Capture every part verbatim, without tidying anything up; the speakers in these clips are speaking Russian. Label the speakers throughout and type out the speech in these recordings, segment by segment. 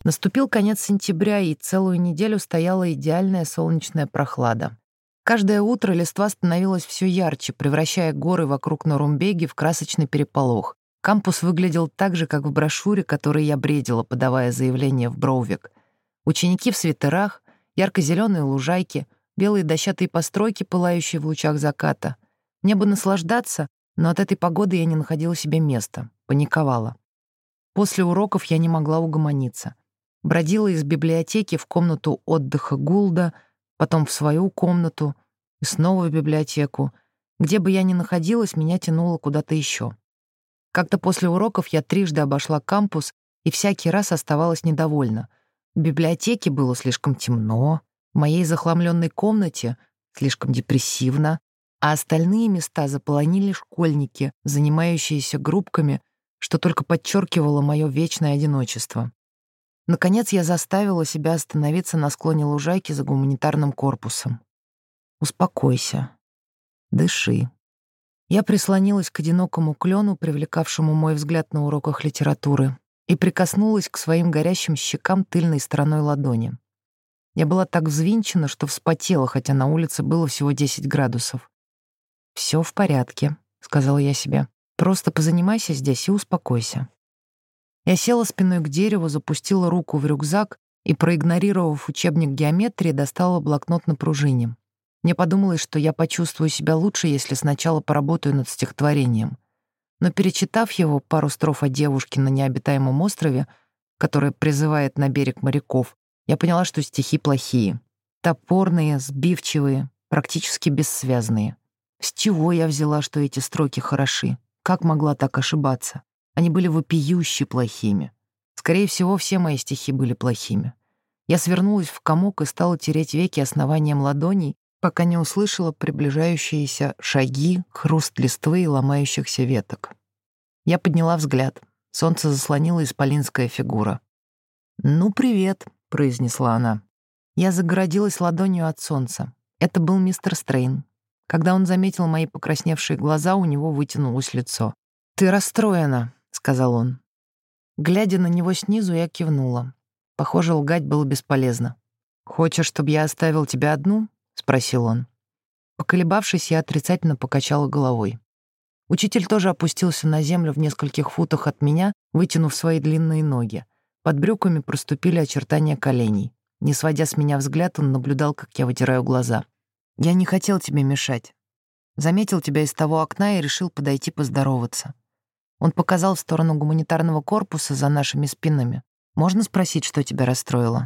Speaker 1: Наступил конец сентября, и целую неделю стояла идеальная солнечная прохлада. Каждое утро листва становилась все ярче, превращая горы вокруг Норумбеги в красочный переполох. Кампус выглядел так же, как в брошюре, которой я бредила, подавая заявление в Броувик. Ученики в свитерах, ярко-зеленые лужайки, белые дощатые постройки, пылающие в лучах заката. Мне бы наслаждаться, но от этой погоды я не находила себе места, паниковала. После уроков я не могла угомониться. Бродила из библиотеки в комнату отдыха Гулда, потом в свою комнату и снова в библиотеку. Где бы я ни находилась, меня тянуло куда-то еще. Как-то после уроков я трижды обошла кампус и всякий раз оставалась недовольна. В библиотеке было слишком темно, в моей захламленной комнате слишком депрессивно, а остальные места заполонили школьники, занимающиеся группками, что только подчеркивало мое вечное одиночество. Наконец я заставила себя остановиться на склоне лужайки за гуманитарным корпусом. «Успокойся. Дыши». Я прислонилась к одинокому клену, привлекавшему мой взгляд на уроках литературы, и прикоснулась к своим горящим щекам тыльной стороной ладони. Я была так взвинчена, что вспотела, хотя на улице было всего десять градусов. «Все в порядке», — сказала я себе. «Просто позанимайся здесь и успокойся». Я села спиной к дереву, запустила руку в рюкзак и, проигнорировав учебник геометрии, достала блокнот на пружине. Мне подумалось, что я почувствую себя лучше, если сначала поработаю над стихотворением. Но, перечитав его, пару строф о девушке на необитаемом острове, которая призывает на берег моряков, я поняла, что стихи плохие. Топорные, сбивчивые, практически бессвязные. С чего я взяла, что эти строки хороши? Как могла так ошибаться? Они были вопиюще плохими. Скорее всего, все мои стихи были плохими. Я свернулась в комок и стала тереть веки основанием ладоней, пока не услышала приближающиеся шаги, хруст листвы и ломающихся веток. Я подняла взгляд. Солнце заслонило исполинская фигура. «Ну, привет», — произнесла она. Я загородилась ладонью от солнца. Это был мистер Стрейн. Когда он заметил мои покрасневшие глаза, у него вытянулось лицо. «Ты расстроена», — сказал он. Глядя на него снизу, я кивнула. Похоже, лгать было бесполезно. «Хочешь, чтобы я оставил тебя одну?» — спросил он. Поколебавшись, я отрицательно покачала головой. Учитель тоже опустился на землю в нескольких футах от меня, вытянув свои длинные ноги. Под брюками проступили очертания коленей. Не сводя с меня взгляд, он наблюдал, как я вытираю глаза. «Я не хотел тебе мешать. Заметил тебя из того окна и решил подойти поздороваться». Он показал в сторону гуманитарного корпуса за нашими спинами. «Можно спросить, что тебя расстроило?»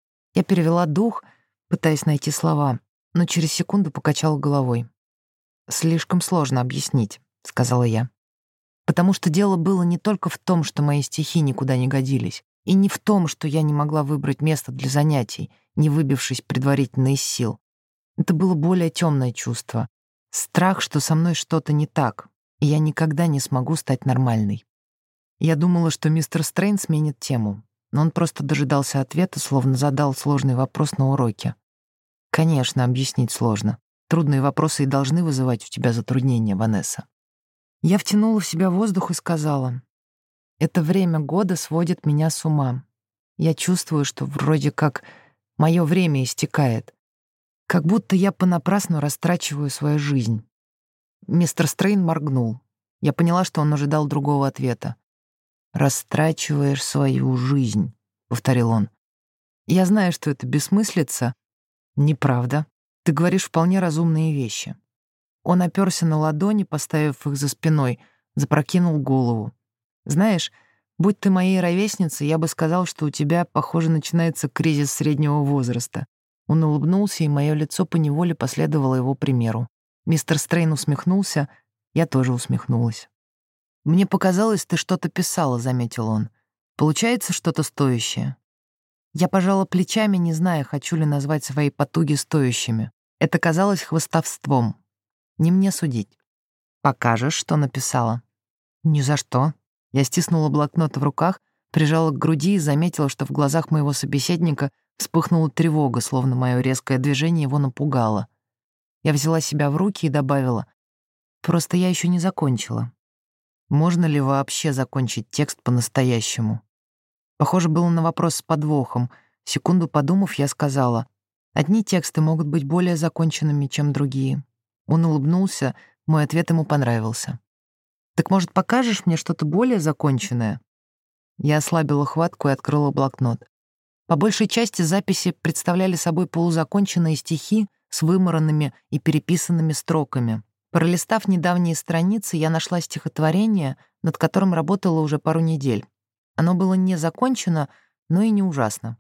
Speaker 1: Я перевела дух, пытаясь найти слова, но через секунду покачала головой. «Слишком сложно объяснить», — сказала я. Потому что дело было не только в том, что мои стихи никуда не годились, и не в том, что я не могла выбрать место для занятий, не выбившись предварительно из сил. Это было более темное чувство. Страх, что со мной что-то не так, и я никогда не смогу стать нормальной. Я думала, что мистер Стрейн сменит тему, но он просто дожидался ответа, словно задал сложный вопрос на уроке. Конечно, объяснить сложно. Трудные вопросы и должны вызывать у тебя затруднения, Ванесса. Я втянула в себя воздух и сказала: «Это время года сводит меня с ума. Я чувствую, что вроде как мое время истекает. Как будто я понапрасну растрачиваю свою жизнь». Мистер Стрейн моргнул. Я поняла, что он ожидал другого ответа. «Растрачиваешь свою жизнь», — повторил он. «Я знаю, что это бессмыслица». «Неправда. Ты говоришь вполне разумные вещи». Он оперся на ладони, поставив их за спиной, запрокинул голову. «Знаешь, будь ты моей ровесницей, я бы сказал, что у тебя, похоже, начинается кризис среднего возраста». Он улыбнулся, и мое лицо поневоле последовало его примеру. Мистер Стрейн усмехнулся, я тоже усмехнулась. «Мне показалось, ты что-то писала», — заметил он. «Получается что-то стоящее?» Я пожала плечами, не зная, хочу ли назвать свои потуги стоящими. Это казалось хвастовством. Не мне судить. «Покажешь, что написала?» «Ни за что». Я стиснула блокнот в руках, прижала к груди и заметила, что в глазах моего собеседника вспыхнула тревога, словно мое резкое движение его напугало. Я взяла себя в руки и добавила: «Просто я еще не закончила». Можно ли вообще закончить текст по-настоящему? Похоже было на вопрос с подвохом. Секунду подумав, я сказала: «Одни тексты могут быть более законченными, чем другие». Он улыбнулся, мой ответ ему понравился. «Так, может, покажешь мне что-то более законченное?» Я ослабила хватку и открыла блокнот. По большей части записи представляли собой полузаконченные стихи с вымаранными и переписанными строками. Пролистав недавние страницы, я нашла стихотворение, над которым работала уже пару недель. Оно было не закончено, но и не ужасно.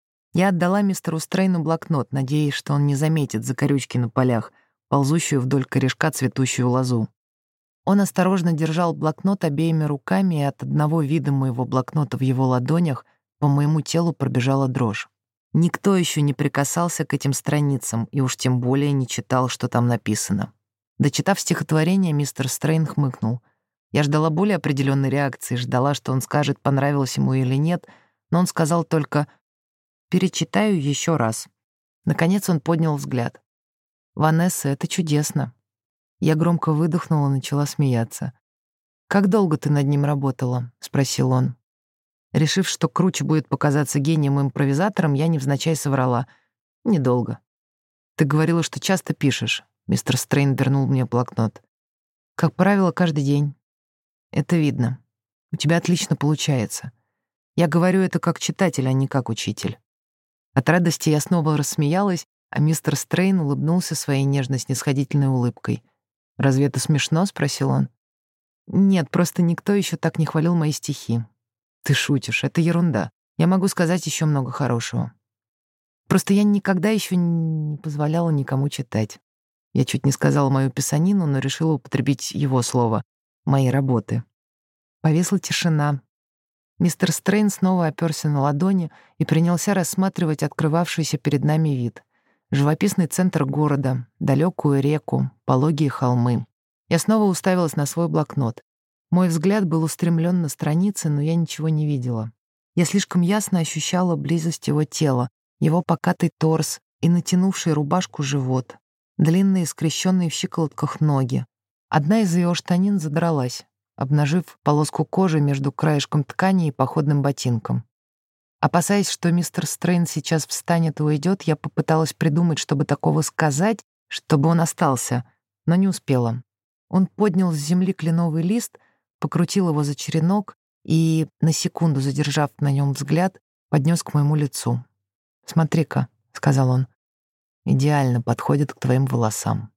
Speaker 1: Я отдала мистеру Стрейну блокнот, надеясь, что он не заметит закорючки на полях, ползущую вдоль корешка цветущую лозу. Он осторожно держал блокнот обеими руками, и от одного вида моего блокнота в его ладонях по моему телу пробежала дрожь. Никто еще не прикасался к этим страницам, и уж тем более не читал, что там написано. Дочитав стихотворение, мистер Стрейн хмыкнул. Я ждала более определенной реакции, ждала, что он скажет, понравилось ему или нет, но он сказал только «перечитаю еще раз». Наконец он поднял взгляд. «Ванесса, это чудесно». Я громко выдохнула и начала смеяться. «Как долго ты над ним работала?» — спросил он. Решив, что круче будет показаться гением-импровизатором, я невзначай соврала. «Недолго». «Ты говорила, что часто пишешь». Мистер Стрейн вернул мне блокнот. «Как правило, каждый день». «Это видно. У тебя отлично получается. Я говорю это как читатель, а не как учитель». От радости я снова рассмеялась, а мистер Стрейн улыбнулся своей нежно-снисходительной улыбкой. «Разве это смешно?» — спросил он. «Нет, просто никто еще так не хвалил мои стихи». «Ты шутишь, это ерунда. Я могу сказать еще много хорошего. Просто я никогда еще не позволяла никому читать». Я чуть не сказала мою писанину, но решила употребить его слово «мои работы». Повисла тишина. Мистер Стрейн снова оперся на ладони и принялся рассматривать открывавшийся перед нами вид. Живописный центр города, далекую реку, пологие холмы. Я снова уставилась на свой блокнот. Мой взгляд был устремлен на страницы, но я ничего не видела. Я слишком ясно ощущала близость его тела, его покатый торс и натянувший рубашку живот, длинные скрещенные в щиколотках ноги. Одна из его штанин задралась, обнажив полоску кожи между краешком ткани и походным ботинком. Опасаясь, что мистер Стрейн сейчас встанет и уйдет, я попыталась придумать, чтобы такого сказать, чтобы он остался, но не успела. Он поднял с земли кленовый лист, покрутил его за черенок и, на секунду задержав на нем взгляд, поднес к моему лицу. «Смотри-ка», — сказал он, — «идеально подходит к твоим волосам».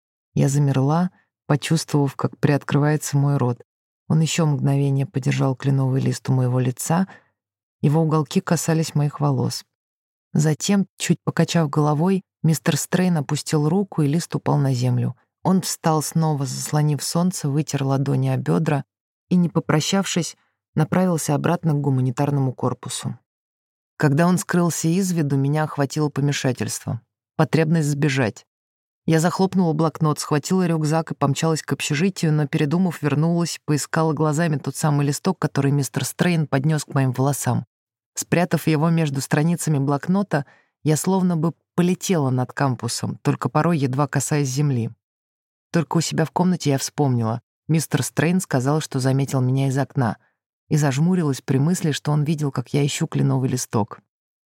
Speaker 1: Я замерла, почувствовав, как приоткрывается мой рот. Он еще мгновение подержал кленовый лист у моего лица, его уголки касались моих волос. Затем, чуть покачав головой, мистер Стрейн опустил руку, и лист упал на землю. Он встал снова, заслонив солнце, вытер ладони о бедра и, не попрощавшись, направился обратно к гуманитарному корпусу. Когда он скрылся из виду, меня охватило помешательство. Потребность сбежать. Я захлопнула блокнот, схватила рюкзак и помчалась к общежитию, но, передумав, вернулась, поискала глазами тот самый листок, который мистер Стрейн поднес к моим волосам. Спрятав его между страницами блокнота, я словно бы полетела над кампусом, только порой едва касаясь земли. Только у себя в комнате я вспомнила. Мистер Стрейн сказал, что заметил меня из окна, и зажмурилась при мысли, что он видел, как я ищу кленовый листок.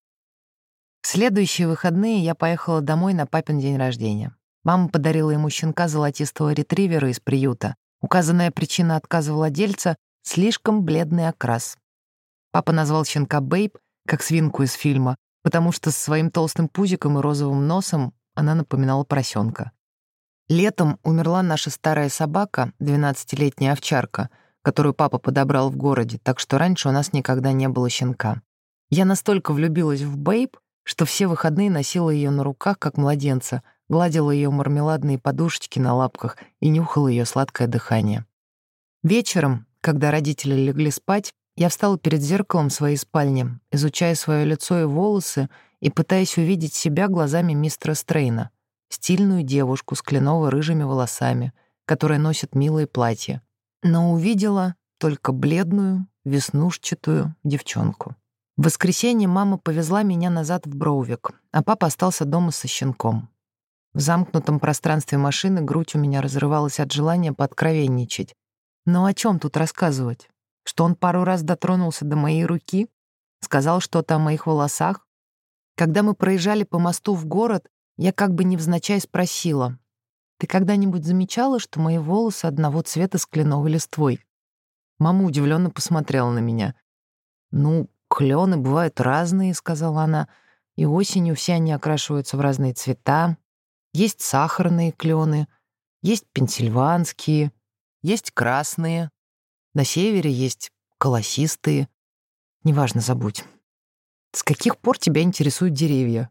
Speaker 1: В следующие выходные я поехала домой на папин день рождения. Мама подарила ему щенка золотистого ретривера из приюта. Указанная причина отказа владельца — слишком бледный окрас. Папа назвал щенка Бэйб, как свинку из фильма, потому что с своим толстым пузиком и розовым носом она напоминала поросенка. Летом умерла наша старая собака, двенадцатилетняя овчарка, которую папа подобрал в городе, так что раньше у нас никогда не было щенка. Я настолько влюбилась в Бэйб, что все выходные носила ее на руках, как младенца, гладила ее мармеладные подушечки на лапках и нюхала ее сладкое дыхание. Вечером, когда родители легли спать, я встала перед зеркалом в своей спальне, изучая свое лицо и волосы и пытаясь увидеть себя глазами мистера Стрейна, стильную девушку с кленово-рыжими волосами, которая носит милые платья. Но увидела только бледную, веснушчатую девчонку. В воскресенье мама повезла меня назад в Броувик, а папа остался дома со щенком. В замкнутом пространстве машины грудь у меня разрывалась от желания пооткровенничать. Но о чем тут рассказывать? Что он пару раз дотронулся до моей руки? Сказал что-то о моих волосах. Когда мы проезжали по мосту в город, я как бы невзначай спросила: «Ты когда-нибудь замечала, что мои волосы одного цвета с кленовой листвой?» Мама удивленно посмотрела на меня. «Ну, клены бывают разные», — сказала она, «и осенью все они окрашиваются в разные цвета. Есть сахарные клены, есть пенсильванские, есть красные. На севере есть колосистые. Неважно, забудь. С каких пор тебя интересуют деревья?»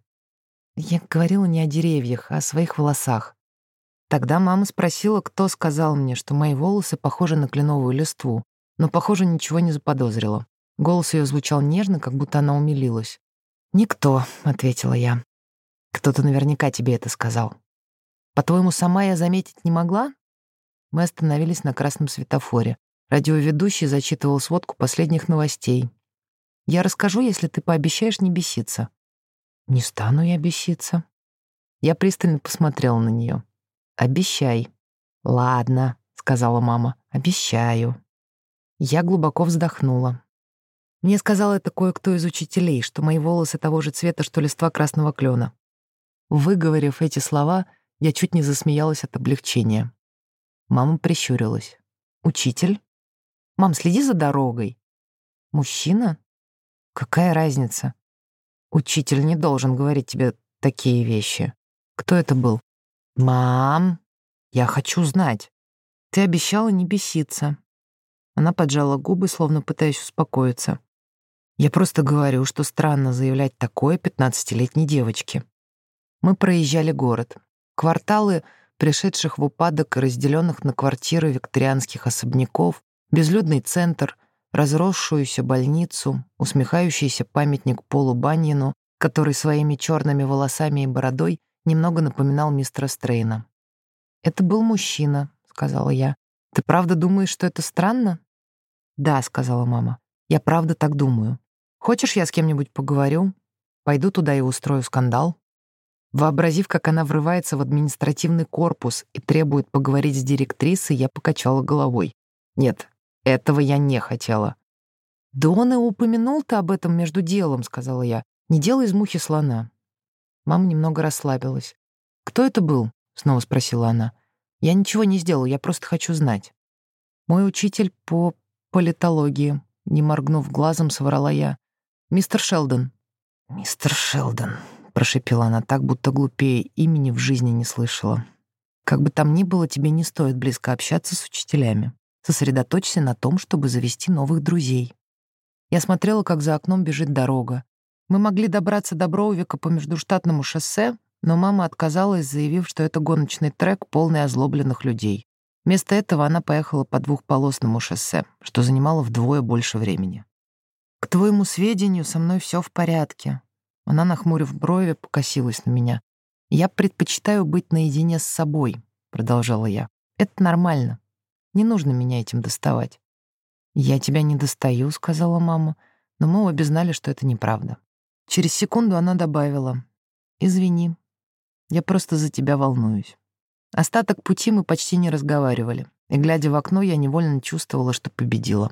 Speaker 1: Я говорила не о деревьях, а о своих волосах. Тогда мама спросила, кто сказал мне, что мои волосы похожи на кленовую листву, но, похоже, ничего не заподозрила. Голос ее звучал нежно, как будто она умилилась. «Никто», — ответила я. «Кто-то наверняка тебе это сказал. По-твоему, сама я заметить не могла?» Мы остановились на красном светофоре. Радиоведущий зачитывал сводку последних новостей. «Я расскажу, если ты пообещаешь не беситься». «Не стану я беситься». Я пристально посмотрела на нее. «Обещай». «Ладно», — сказала мама, — «обещаю». Я глубоко вздохнула. Мне сказал это кое-кто из учителей, что мои волосы того же цвета, что листва красного клена. Выговорив эти слова, я чуть не засмеялась от облегчения. Мама прищурилась. «Учитель? Мам, следи за дорогой». «Мужчина? Какая разница? Учитель не должен говорить тебе такие вещи. Кто это был?» «Мам, я хочу знать. Ты обещала не беситься». Она поджала губы, словно пытаясь успокоиться. «Я просто говорю, что странно заявлять такое пятнадцатилетней девочке». Мы проезжали город. Кварталы, пришедших в упадок и разделенных на квартиры викторианских особняков, безлюдный центр, разросшуюся больницу, усмехающийся памятник Полу Баньяну, который своими черными волосами и бородой немного напоминал мистера Стрейна. «Это был мужчина», — сказала я. «Ты правда думаешь, что это странно?» «Да», — сказала мама. «Я правда так думаю. Хочешь, я с кем-нибудь поговорю? Пойду туда и устрою скандал?» Вообразив, как она врывается в административный корпус и требует поговорить с директрисой, я покачала головой. Нет, этого я не хотела. «Да он и упомянул-то об этом между делом», — сказала я. «Не делай из мухи слона». Мама немного расслабилась. «Кто это был?» — снова спросила она. «Я ничего не сделала, я просто хочу знать». «Мой учитель по политологии», — не моргнув глазом, соврала я. «Мистер Шелдон». «Мистер Шелдон», — прошипела она так, будто глупее имени в жизни не слышала. «Как бы там ни было, тебе не стоит близко общаться с учителями. Сосредоточься на том, чтобы завести новых друзей». Я смотрела, как за окном бежит дорога. Мы могли добраться до Броувика по междуштатному шоссе, но мама отказалась, заявив, что это гоночный трек, полный озлобленных людей. Вместо этого она поехала по двухполосному шоссе, что занимало вдвое больше времени. «К твоему сведению, со мной все в порядке». Она, нахмурив брови, покосилась на меня. «Я предпочитаю быть наедине с собой», — продолжала я. «Это нормально. Не нужно меня этим доставать». «Я тебя не достаю», — сказала мама, но мы обе знали, что это неправда. Через секунду она добавила: «Извини, я просто за тебя волнуюсь». Остаток пути мы почти не разговаривали, и, глядя в окно, я невольно чувствовала, что победила.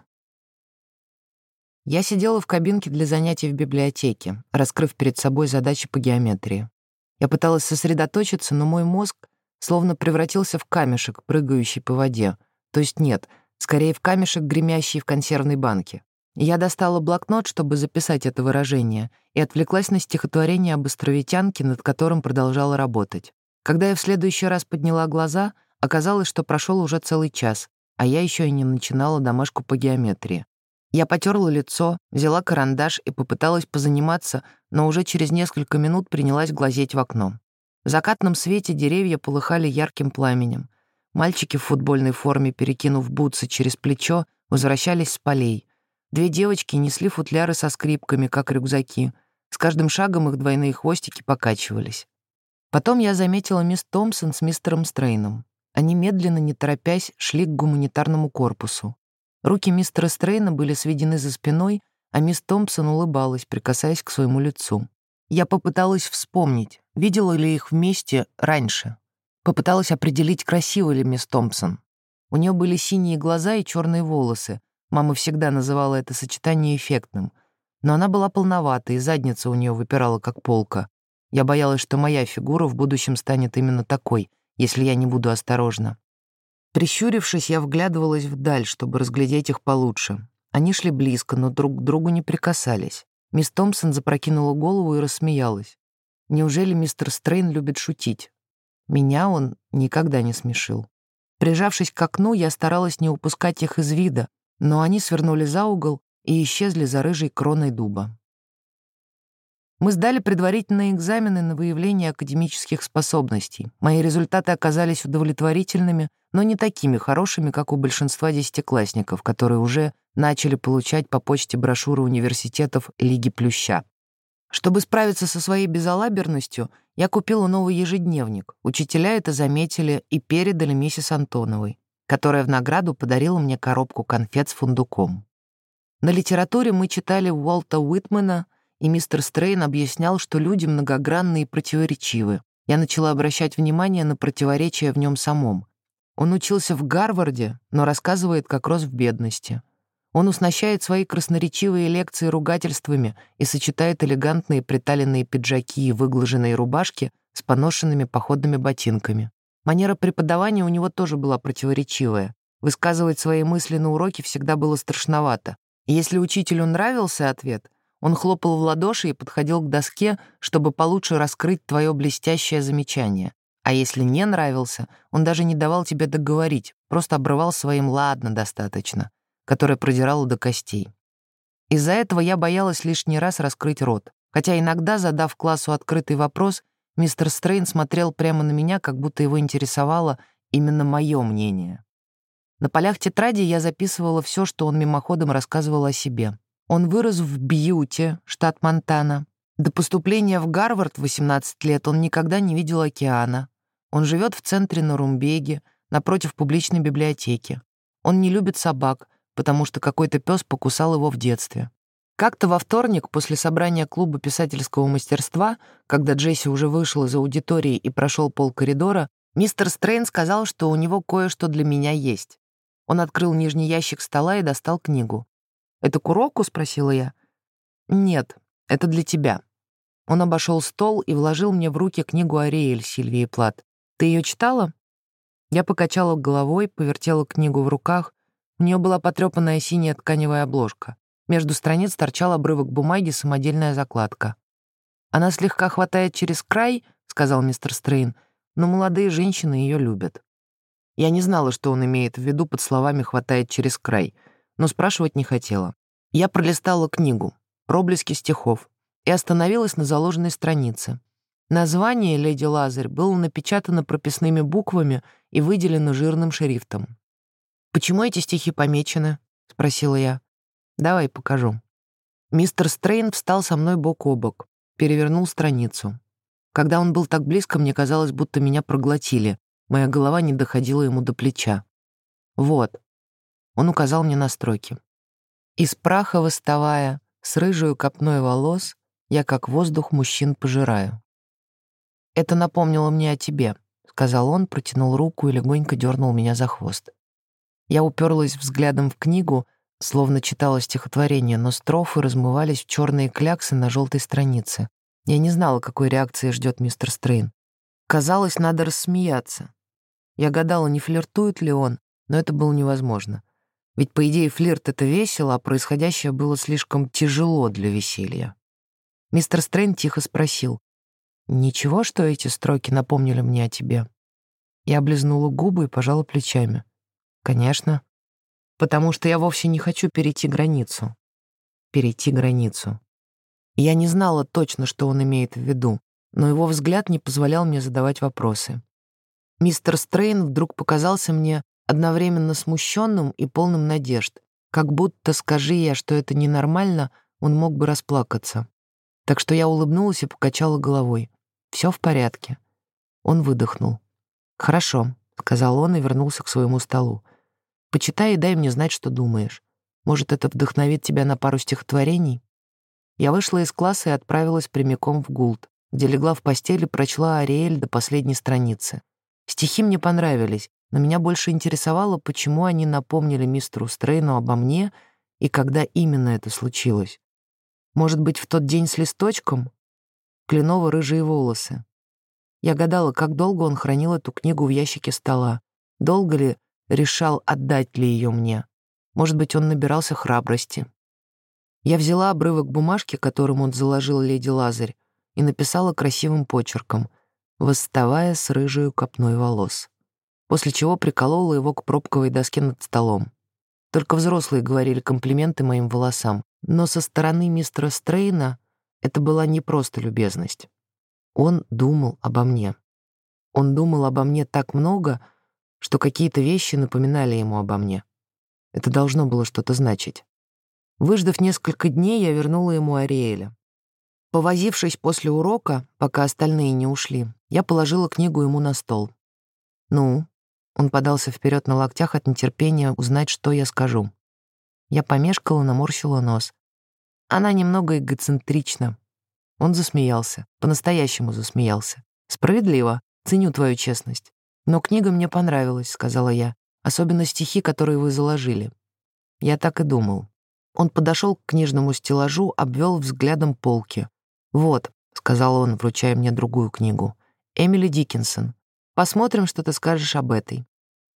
Speaker 1: Я сидела в кабинке для занятий в библиотеке, раскрыв перед собой задачи по геометрии. Я пыталась сосредоточиться, но мой мозг словно превратился в камешек, прыгающий по воде. То есть нет, скорее в камешек, гремящий в консервной банке. Я достала блокнот, чтобы записать это выражение, и отвлеклась на стихотворение об островитянке, над которым продолжала работать. Когда я в следующий раз подняла глаза, оказалось, что прошел уже целый час, а я еще и не начинала домашку по геометрии. Я потерла лицо, взяла карандаш и попыталась позаниматься, но уже через несколько минут принялась глазеть в окно. В закатном свете деревья полыхали ярким пламенем. Мальчики в футбольной форме, перекинув бутсы через плечо, возвращались с полей. Две девочки несли футляры со скрипками, как рюкзаки. С каждым шагом их двойные хвостики покачивались. Потом я заметила мисс Томпсон с мистером Стрейном. Они медленно, не торопясь, шли к гуманитарному корпусу. Руки мистера Стрейна были сведены за спиной, а мисс Томпсон улыбалась, прикасаясь к своему лицу. Я попыталась вспомнить, видела ли их вместе раньше. Попыталась определить, красива ли мисс Томпсон. У нее были синие глаза и черные волосы. Мама всегда называла это сочетание эффектным. Но она была полновата, и задница у нее выпирала, как полка. Я боялась, что моя фигура в будущем станет именно такой, если я не буду осторожна. Прищурившись, я вглядывалась вдаль, чтобы разглядеть их получше. Они шли близко, но друг к другу не прикасались. Мисс Томпсон запрокинула голову и рассмеялась. Неужели мистер Стрейн любит шутить? Меня он никогда не смешил. Прижавшись к окну, я старалась не упускать их из вида, но они свернули за угол и исчезли за рыжей кроной дуба. Мы сдали предварительные экзамены на выявление академических способностей. Мои результаты оказались удовлетворительными, но не такими хорошими, как у большинства десятиклассников, которые уже начали получать по почте брошюры университетов Лиги Плюща. Чтобы справиться со своей безалаберностью, я купила новый ежедневник. Учителя это заметили и передали миссис Антоновой, которая в награду подарила мне коробку конфет с фундуком. На литературе мы читали Уолта Уитмена, и мистер Стрейн объяснял, что люди многогранны и противоречивы. Я начала обращать внимание на противоречия в нем самом. Он учился в Гарварде, но рассказывает, как рос в бедности. Он уснащает свои красноречивые лекции ругательствами и сочетает элегантные приталенные пиджаки и выглаженные рубашки с поношенными походными ботинками. Манера преподавания у него тоже была противоречивая. Высказывать свои мысли на уроке всегда было страшновато. И если учителю нравился ответ, он хлопал в ладоши и подходил к доске, чтобы получше раскрыть твое блестящее замечание. А если не нравился, он даже не давал тебе договорить, просто обрывал своим «ладно, достаточно», которое продирало до костей. Из-за этого я боялась лишний раз раскрыть рот, хотя иногда, задав классу открытый вопрос, мистер Стрейн смотрел прямо на меня, как будто его интересовало именно мое мнение. На полях тетради я записывала все, что он мимоходом рассказывал о себе. Он вырос в Бьюте, штат Монтана. До поступления в Гарвард в восемнадцать лет он никогда не видел океана. Он живет в центре на Румбеге, напротив публичной библиотеки. Он не любит собак, потому что какой-то пес покусал его в детстве. Как-то во вторник, после собрания клуба писательского мастерства, когда Джесси уже вышел из аудитории и прошел полкоридора, мистер Стрейн сказал, что у него кое-что для меня есть. Он открыл нижний ящик стола и достал книгу. «Это к уроку?» — спросила я. «Нет, это для тебя». Он обошел стол и вложил мне в руки книгу «Ариэль» Сильвии Плат. «Ты ее читала?» Я покачала головой, повертела книгу в руках. У нее была потрепанная синяя тканевая обложка. Между страниц торчал обрывок бумаги, самодельная закладка. «Она слегка хватает через край», — сказал мистер Стрейн, «но молодые женщины ее любят». Я не знала, что он имеет в виду под словами «хватает через край», но спрашивать не хотела. Я пролистала книгу «Проблески стихов» и остановилась на заложенной странице. Название «Леди Лазарь» было напечатано прописными буквами и выделено жирным шрифтом. «Почему эти стихи помечены?» — спросила я. «Давай покажу». Мистер Стрейн встал со мной бок о бок, перевернул страницу. Когда он был так близко, мне казалось, будто меня проглотили. Моя голова не доходила ему до плеча. «Вот». Он указал мне на строки. «Из праха восставая, с рыжею копной волос, я как воздух мужчин пожираю». «Это напомнило мне о тебе», — сказал он, протянул руку и легонько дернул меня за хвост. Я уперлась взглядом в книгу, словно читала стихотворение, но строфы размывались в черные кляксы на желтой странице. Я не знала, какой реакции ждет мистер Стрейн. Казалось, надо рассмеяться. Я гадала, не флиртует ли он, но это было невозможно. Ведь, по идее, флирт — это весело, а происходящее было слишком тяжело для веселья. Мистер Стрейн тихо спросил: «Ничего, что эти строки напомнили мне о тебе?» Я облизнула губы и пожала плечами. «Конечно. Потому что я вовсе не хочу перейти границу». Перейти границу. Я не знала точно, что он имеет в виду, но его взгляд не позволял мне задавать вопросы. Мистер Стрейн вдруг показался мне одновременно смущенным и полным надежд, как будто, скажи я, что это ненормально, он мог бы расплакаться. Так что я улыбнулась и покачала головой. «Все в порядке». Он выдохнул. «Хорошо», — сказал он и вернулся к своему столу. «Почитай и дай мне знать, что думаешь. Может, это вдохновит тебя на пару стихотворений?» Я вышла из класса и отправилась прямиком в Гулт, где легла в постель и прочла Ариэль до последней страницы. Стихи мне понравились, но меня больше интересовало, почему они напомнили мистеру Стрейну обо мне и когда именно это случилось. Может быть, в тот день с листочком? Кленово-рыжие волосы. Я гадала, как долго он хранил эту книгу в ящике стола. Долго ли решал, отдать ли ее мне. Может быть, он набирался храбрости. Я взяла обрывок бумажки, которым он заложил леди Лазарь, и написала красивым почерком, восставая с рыжею копной волос, после чего приколола его к пробковой доске над столом. Только взрослые говорили комплименты моим волосам, но со стороны мистера Стрейна это была не просто любезность. Он думал обо мне. Он думал обо мне так много, что какие-то вещи напоминали ему обо мне. Это должно было что-то значить. Выждав несколько дней, я вернула ему Ариэля. Повозившись после урока, пока остальные не ушли, я положила книгу ему на стол. «Ну?» Он подался вперед на локтях от нетерпения узнать, что я скажу. Я помешкала, наморщила нос. Она немного эгоцентрична. Он засмеялся, по-настоящему засмеялся. «Справедливо, ценю твою честность. Но книга мне понравилась», — сказала я, «особенно стихи, которые вы заложили». Я так и думал. Он подошел к книжному стеллажу, обвел взглядом полки. «Вот», — сказал он, вручая мне другую книгу, «Эмили Диккенсон. Посмотрим, что ты скажешь об этой».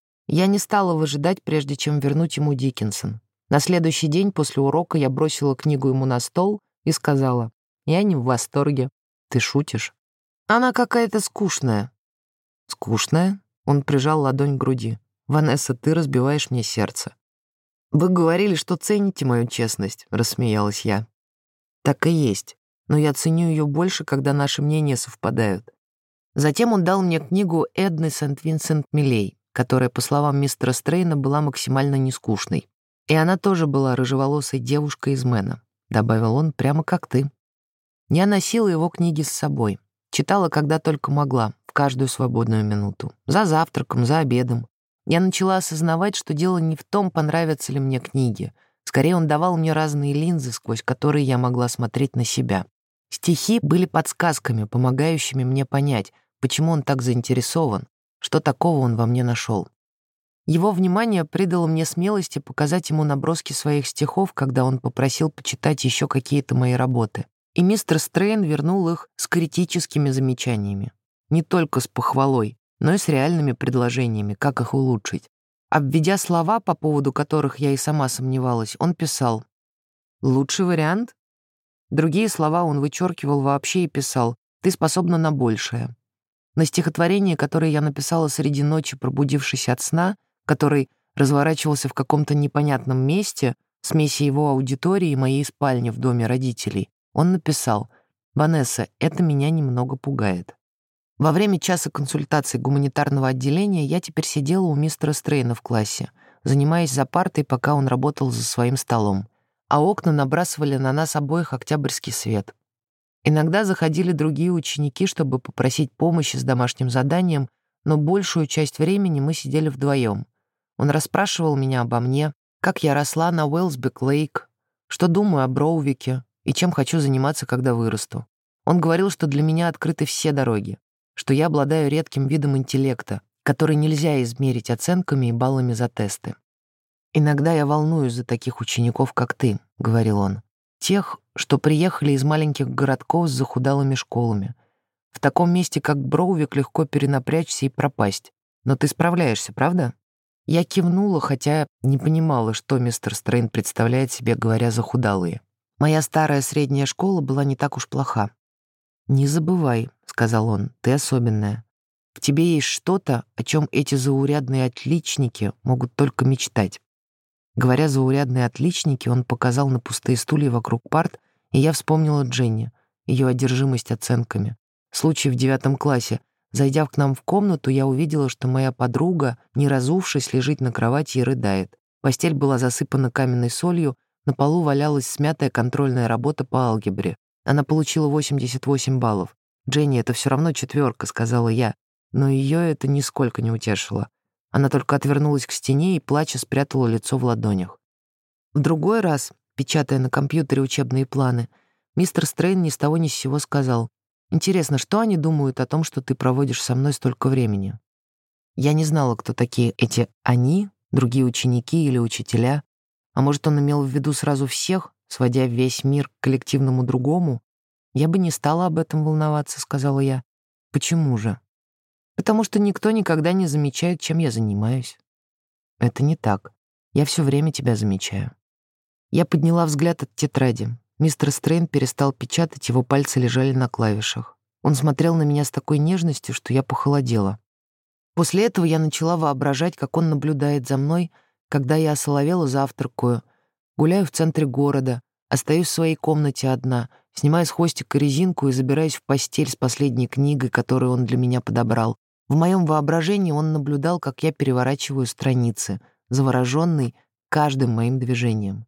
Speaker 1: Я не стала выжидать, прежде чем вернуть ему Диккенсон. На следующий день после урока я бросила книгу ему на стол и сказала, «Я не в восторге. Ты шутишь? Она какая-то скучная». «Скучная?» — он прижал ладонь к груди. «Ванесса, ты разбиваешь мне сердце». «Вы говорили, что цените мою честность», — рассмеялась я. «Так и есть, но я ценю ее больше, когда наши мнения совпадают». Затем он дал мне книгу Эдны Сент-Винсент-Милей, которая, по словам мистера Стрейна, была максимально нескучной. «И она тоже была рыжеволосой девушкой из Мэна», — добавил он, «прямо как ты». Я носила его книги с собой, читала, когда только могла, в каждую свободную минуту. За завтраком, за обедом. Я начала осознавать, что дело не в том, понравятся ли мне книги. Скорее, он давал мне разные линзы, сквозь которые я могла смотреть на себя. Стихи были подсказками, помогающими мне понять, почему он так заинтересован, что такого он во мне нашел. Его внимание придало мне смелости показать ему наброски своих стихов, когда он попросил почитать еще какие-то мои работы. И мистер Стрейн вернул их с критическими замечаниями. Не только с похвалой, но и с реальными предложениями, как их улучшить. Обведя слова, по поводу которых я и сама сомневалась, он писал «Лучший вариант?» Другие слова он вычеркивал вообще и писал «Ты способна на большее». На стихотворение, которое я написала среди ночи, пробудившись от сна, который разворачивался в каком-то непонятном месте, смеси его аудитории и моей спальни в доме родителей, он написал «Ванесса, это меня немного пугает». Во время часа консультаций гуманитарного отделения я теперь сидела у мистера Стрейна в классе, занимаясь за партой, пока он работал за своим столом, а окна набрасывали на нас обоих октябрьский свет. Иногда заходили другие ученики, чтобы попросить помощи с домашним заданием, но большую часть времени мы сидели вдвоем. Он расспрашивал меня обо мне, как я росла на Уэлсбек-Лейк, что думаю о Броувике и чем хочу заниматься, когда вырасту. Он говорил, что для меня открыты все дороги, что я обладаю редким видом интеллекта, который нельзя измерить оценками и баллами за тесты. «Иногда я волнуюсь за таких учеников, как ты», — говорил он. «Тех, что приехали из маленьких городков с захудалыми школами. В таком месте, как Броувик, легко перенапрячься и пропасть. Но ты справляешься, правда?» Я кивнула, хотя не понимала, что мистер Стрейн представляет себе, говоря «захудалые». Моя старая средняя школа была не так уж плоха. «Не забывай», — сказал он, — «ты особенная. В тебе есть что-то, о чем эти заурядные отличники могут только мечтать». Говоря «заурядные отличники», он показал на пустые стулья вокруг парт, и я вспомнила Дженни, ее одержимость оценками. Случай в девятом классе. Зайдя к нам в комнату, я увидела, что моя подруга, не разувшись, лежит на кровати и рыдает. Постель была засыпана каменной солью, на полу валялась смятая контрольная работа по алгебре. Она получила восемьдесят восемь баллов. «Дженни, это все равно четверка», — сказала я, но ее это нисколько не утешило. Она только отвернулась к стене и, плача, спрятала лицо в ладонях. В другой раз, печатая на компьютере учебные планы, мистер Стрейн ни с того ни с сего сказал: «Интересно, что они думают о том, что ты проводишь со мной столько времени?» Я не знала, кто такие эти «они», другие ученики или учителя. А может, он имел в виду сразу всех, сводя весь мир к коллективному другому, я бы не стала об этом волноваться, сказала я. Почему же? Потому что никто никогда не замечает, чем я занимаюсь. Это не так. Я все время тебя замечаю. Я подняла взгляд от тетради. Мистер Стрейн перестал печатать, его пальцы лежали на клавишах. Он смотрел на меня с такой нежностью, что я похолодела. После этого я начала воображать, как он наблюдает за мной, когда я осоловела завтракаю, гуляю в центре города, остаюсь в своей комнате одна, снимаю с хвостика резинку и забираюсь в постель с последней книгой, которую он для меня подобрал. В моем воображении он наблюдал, как я переворачиваю страницы, завороженный каждым моим движением.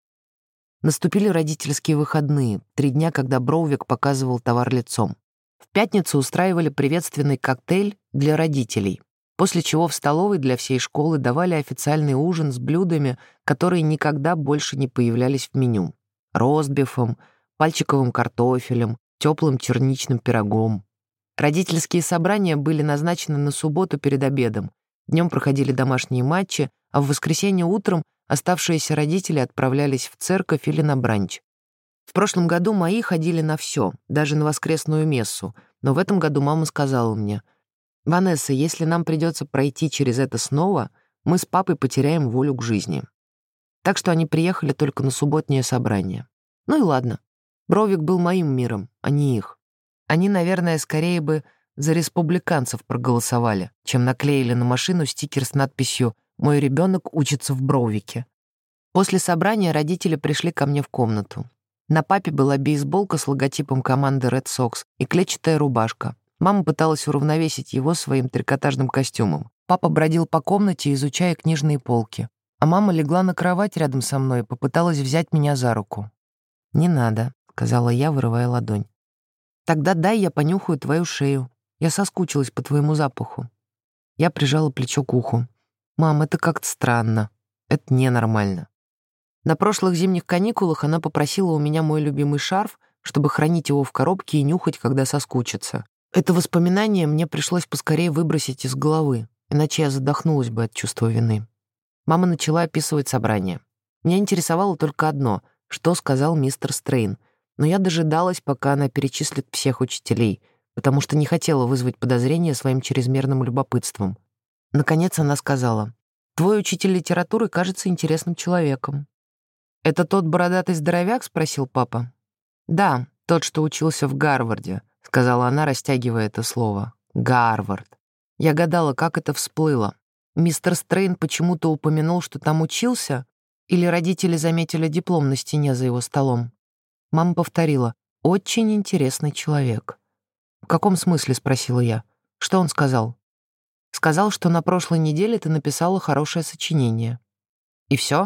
Speaker 1: Наступили родительские выходные, три дня, когда Броувик показывал товар лицом. В пятницу устраивали приветственный коктейль для родителей, после чего в столовой для всей школы давали официальный ужин с блюдами, которые никогда больше не появлялись в меню. Ростбифом, пальчиковым картофелем, теплым черничным пирогом. Родительские собрания были назначены на субботу перед обедом. Днем проходили домашние матчи, а в воскресенье утром оставшиеся родители отправлялись в церковь или на бранч. В прошлом году мои ходили на все, даже на воскресную мессу, но в этом году мама сказала мне: «Ванесса, если нам придется пройти через это снова, мы с папой потеряем волю к жизни». Так что они приехали только на субботнее собрание. Ну и ладно. Броувик был моим миром, а не их. Они, наверное, скорее бы за республиканцев проголосовали, чем наклеили на машину стикер с надписью «Мой ребенок учится в Броувике». После собрания родители пришли ко мне в комнату. На папе была бейсболка с логотипом команды Red Sox и клетчатая рубашка. Мама пыталась уравновесить его своим трикотажным костюмом. Папа бродил по комнате, изучая книжные полки. А мама легла на кровать рядом со мной и попыталась взять меня за руку. «Не надо», — сказала я, вырывая ладонь. «Тогда дай я понюхаю твою шею. Я соскучилась по твоему запаху». Я прижала плечо к уху. «Мам, это как-то странно. Это ненормально». На прошлых зимних каникулах она попросила у меня мой любимый шарф, чтобы хранить его в коробке и нюхать, когда соскучится. Это воспоминание мне пришлось поскорее выбросить из головы, иначе я задохнулась бы от чувства вины. Мама начала описывать собрание. Меня интересовало только одно — что сказал мистер Стрейн, но я дожидалась, пока она перечислит всех учителей, потому что не хотела вызвать подозрения своим чрезмерным любопытством. Наконец она сказала: «Твой учитель литературы кажется интересным человеком». «Это тот бородатый здоровяк?» — спросил папа. «Да, тот, что учился в Гарварде», — сказала она, растягивая это слово. «Гарвард». Я гадала, как это всплыло. Мистер Стрейн почему-то упомянул, что там учился, или родители заметили диплом на стене за его столом. Мама повторила: «Очень интересный человек». «В каком смысле?» — спросила я. «Что он сказал?» «Сказал, что на прошлой неделе ты написала хорошее сочинение». «И все?»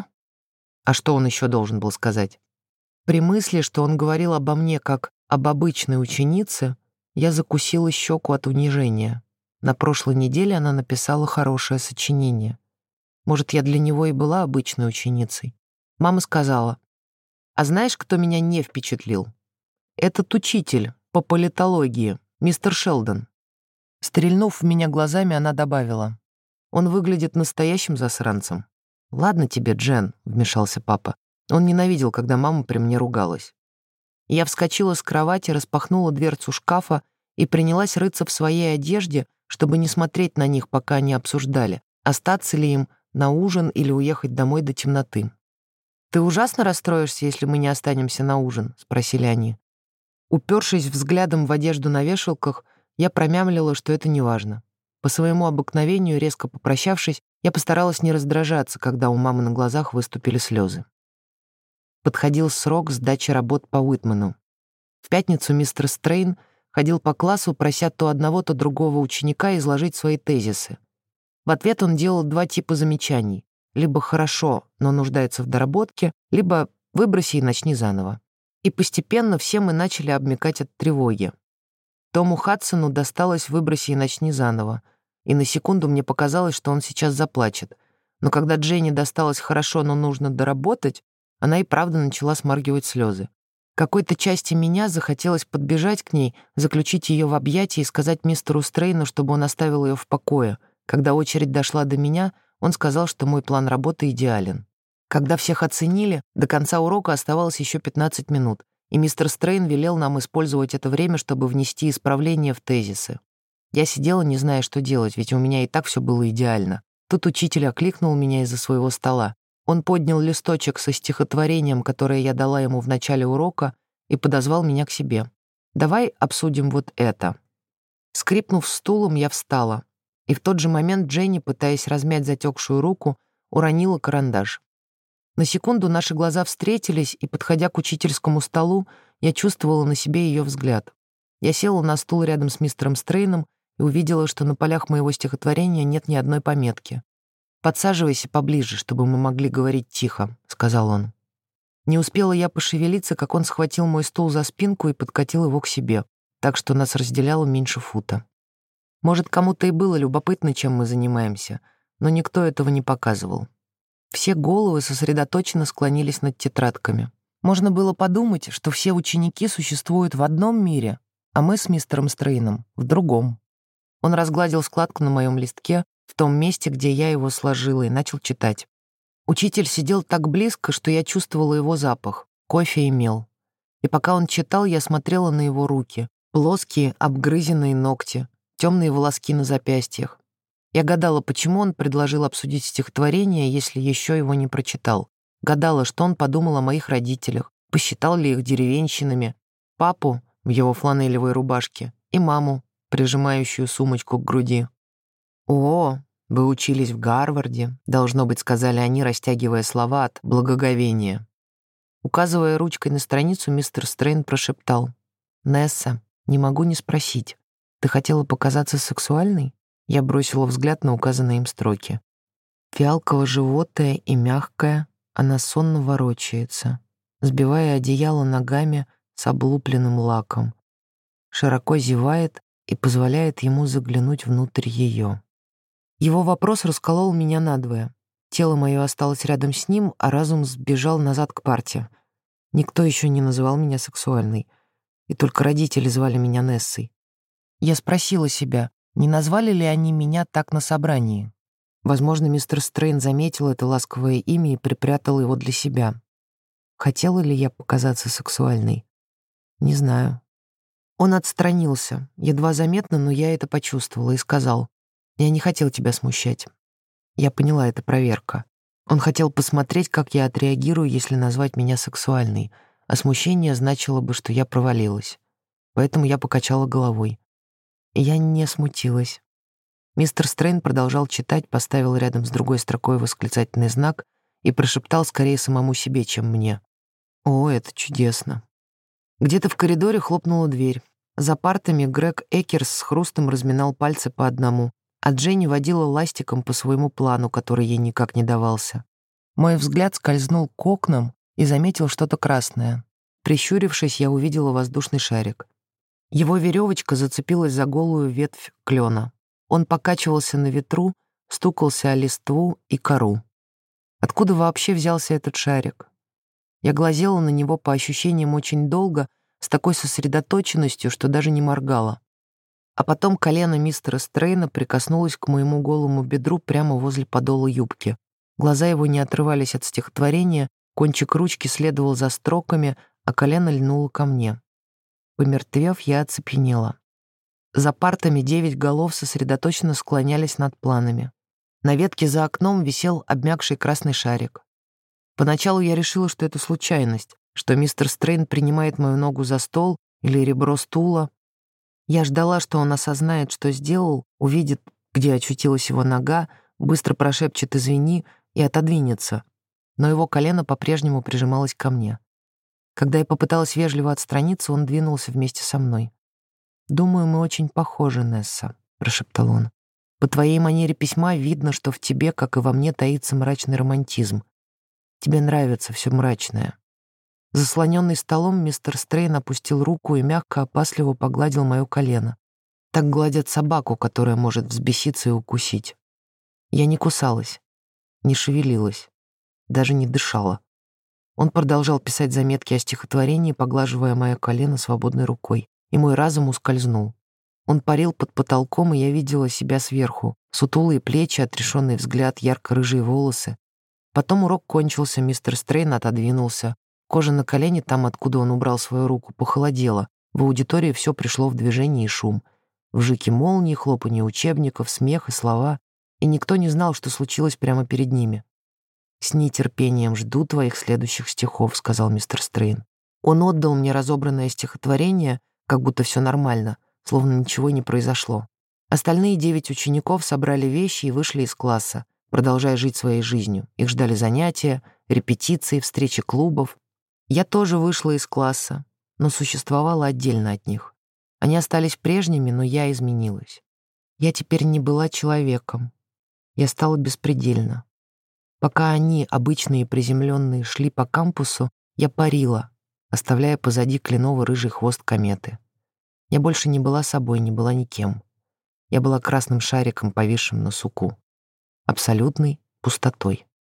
Speaker 1: А что он еще должен был сказать? При мысли, что он говорил обо мне как об обычной ученице, я закусила щеку от унижения. На прошлой неделе она написала хорошее сочинение. Может, я для него и была обычной ученицей. Мама сказала: «А знаешь, кто меня не впечатлил? Этот учитель по политологии, мистер Шелдон». Стрельнув в меня глазами, она добавила: «Он выглядит настоящим засранцем». «Ладно тебе, Джен», — вмешался папа. Он ненавидел, когда мама при мне ругалась. Я вскочила с кровати, распахнула дверцу шкафа и принялась рыться в своей одежде, чтобы не смотреть на них, пока они обсуждали, остаться ли им на ужин или уехать домой до темноты. «Ты ужасно расстроишься, если мы не останемся на ужин?» — спросили они. Упершись взглядом в одежду на вешалках, я промямлила, что это неважно. По своему обыкновению, резко попрощавшись, я постаралась не раздражаться, когда у мамы на глазах выступили слезы. Подходил срок сдачи работ по Уитману. В пятницу мистер Стрейн ходил по классу, прося то одного, то другого ученика изложить свои тезисы. В ответ он делал два типа замечаний: либо «хорошо, но нуждается в доработке», либо «выброси и начни заново». И постепенно все мы начали обмякать от тревоги. Тому Хадсону досталось «выброси и начни заново», и на секунду мне показалось, что он сейчас заплачет. Но когда Дженни досталось «хорошо, но нужно доработать», она и правда начала смаргивать слезы. Какой-то части меня захотелось подбежать к ней, заключить ее в объятия и сказать мистеру Стрейну, чтобы он оставил ее в покое. Когда очередь дошла до меня, он сказал, что мой план работы идеален. Когда всех оценили, до конца урока оставалось еще пятнадцать минут, и мистер Стрейн велел нам использовать это время, чтобы внести исправления в тезисы. Я сидела, не зная, что делать, ведь у меня и так все было идеально. Тут учитель окликнул меня из-за своего стола. Он поднял листочек со стихотворением, которое я дала ему в начале урока, и подозвал меня к себе. «Давай обсудим вот это». Скрипнув стулом, я встала. И в тот же момент Дженни, пытаясь размять затекшую руку, уронила карандаш. На секунду наши глаза встретились, и, подходя к учительскому столу, я чувствовала на себе ее взгляд. Я села на стул рядом с мистером Стрейном и увидела, что на полях моего стихотворения нет ни одной пометки. «Подсаживайся поближе, чтобы мы могли говорить тихо», — сказал он. Не успела я пошевелиться, как он схватил мой стул за спинку и подкатил его к себе, так что нас разделяло меньше фута. Может, кому-то и было любопытно, чем мы занимаемся, но никто этого не показывал. Все головы сосредоточенно склонились над тетрадками. Можно было подумать, что все ученики существуют в одном мире, а мы с мистером Стрейном — в другом. Он разгладил складку на моем листке в том месте, где я его сложила, и начал читать. Учитель сидел так близко, что я чувствовала его запах, кофе и мел. И пока он читал, я смотрела на его руки, плоские, обгрызенные ногти, темные волоски на запястьях. Я гадала, почему он предложил обсудить стихотворение, если еще его не прочитал. Гадала, что он подумал о моих родителях, посчитал ли их деревенщинами, папу в его фланелевой рубашке и маму, прижимающую сумочку к груди. «О, вы учились в Гарварде», — должно быть, сказали они, растягивая слова от благоговения. Указывая ручкой на страницу, мистер Стрейн прошептал: «Несса, не могу не спросить, ты хотела показаться сексуальной?» Я бросила взгляд на указанные им строки. Фиалково-животая и мягкая, она сонно ворочается, сбивая одеяло ногами с облупленным лаком, широко зевает и позволяет ему заглянуть внутрь ее. Его вопрос расколол меня надвое. Тело мое осталось рядом с ним, а разум сбежал назад к парте. Никто еще не называл меня сексуальной, и только родители звали меня Нессой. Я спросила себя, не назвали ли они меня так на собрании. Возможно, мистер Стрейн заметил это ласковое имя и припрятал его для себя. Хотела ли я показаться сексуальной? Не знаю. Он отстранился, едва заметно, но я это почувствовала, и сказал: «Я не хотел тебя смущать». Я поняла, это проверка. Он хотел посмотреть, как я отреагирую, если назвать меня сексуальной, а смущение значило бы, что я провалилась. Поэтому я покачала головой. И я не смутилась. Мистер Стрейн продолжал читать, поставил рядом с другой строкой восклицательный знак и прошептал скорее самому себе, чем мне: «О, это чудесно». Где-то в коридоре хлопнула дверь. За партами Грег Экерс с хрустом разминал пальцы по одному, а Дженни водила ластиком по своему плану, который ей никак не давался. Мой взгляд скользнул к окнам и заметил что-то красное. Прищурившись, я увидела воздушный шарик. Его веревочка зацепилась за голую ветвь клена. Он покачивался на ветру, стукался о листву и кору. Откуда вообще взялся этот шарик? Я глазела на него по ощущениям очень долго, с такой сосредоточенностью, что даже не моргала. А потом колено мистера Стрейна прикоснулось к моему голому бедру прямо возле подола юбки. Глаза его не отрывались от стихотворения, кончик ручки следовал за строками, а колено льнуло ко мне. Помертвев, я оцепенела. За партами девять голов сосредоточенно склонялись над планами. На ветке за окном висел обмякший красный шарик. Поначалу я решила, что это случайность, что мистер Стрейн принимает мою ногу за стол или ребро стула. Я ждала, что он осознает, что сделал, увидит, где очутилась его нога, быстро прошепчет «извини» и отодвинется. Но его колено по-прежнему прижималось ко мне. Когда я попыталась вежливо отстраниться, он двинулся вместе со мной. «Думаю, мы очень похожи, Несса», — прошептал он. «По твоей манере письма видно, что в тебе, как и во мне, таится мрачный романтизм. Тебе нравится все мрачное». Заслоненный столом, мистер Стрейн опустил руку и мягко, опасливо погладил мое колено. Так гладят собаку, которая может взбеситься и укусить. Я не кусалась, не шевелилась, даже не дышала. Он продолжал писать заметки о стихотворении, поглаживая мое колено свободной рукой, и мой разум ускользнул. Он парил под потолком, и я видела себя сверху. Сутулые плечи, отрешенный взгляд, ярко-рыжие волосы. Потом урок кончился, мистер Стрейн отодвинулся. Кожа на колене, там, откуда он убрал свою руку, похолодела. В аудитории все пришло в движение и шум. Вжики молнии, хлопанье учебников, смех и слова. И никто не знал, что случилось прямо перед ними. «С нетерпением жду твоих следующих стихов», — сказал мистер Стрейн. Он отдал мне разобранное стихотворение, как будто все нормально, словно ничего не произошло. Остальные девять учеников собрали вещи и вышли из класса, продолжая жить своей жизнью. Их ждали занятия, репетиции, встречи клубов. Я тоже вышла из класса, но существовала отдельно от них. Они остались прежними, но я изменилась. Я теперь не была человеком. Я стала беспредельна. Пока они, обычные и приземленные, шли по кампусу, я парила, оставляя позади кленово-рыжий хвост кометы. Я больше не была собой, не была никем. Я была красным шариком, повисшим на суку. Абсолютной пустотой.